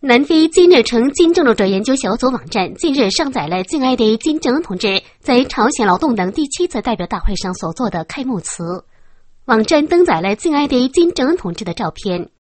南非金日成金正论者研究小组网站近日上载了敬爱的金正恩同志在朝鲜劳动党第7次代表大会上所做的开幕词。网站登载了敬爱的金正恩同志的照片，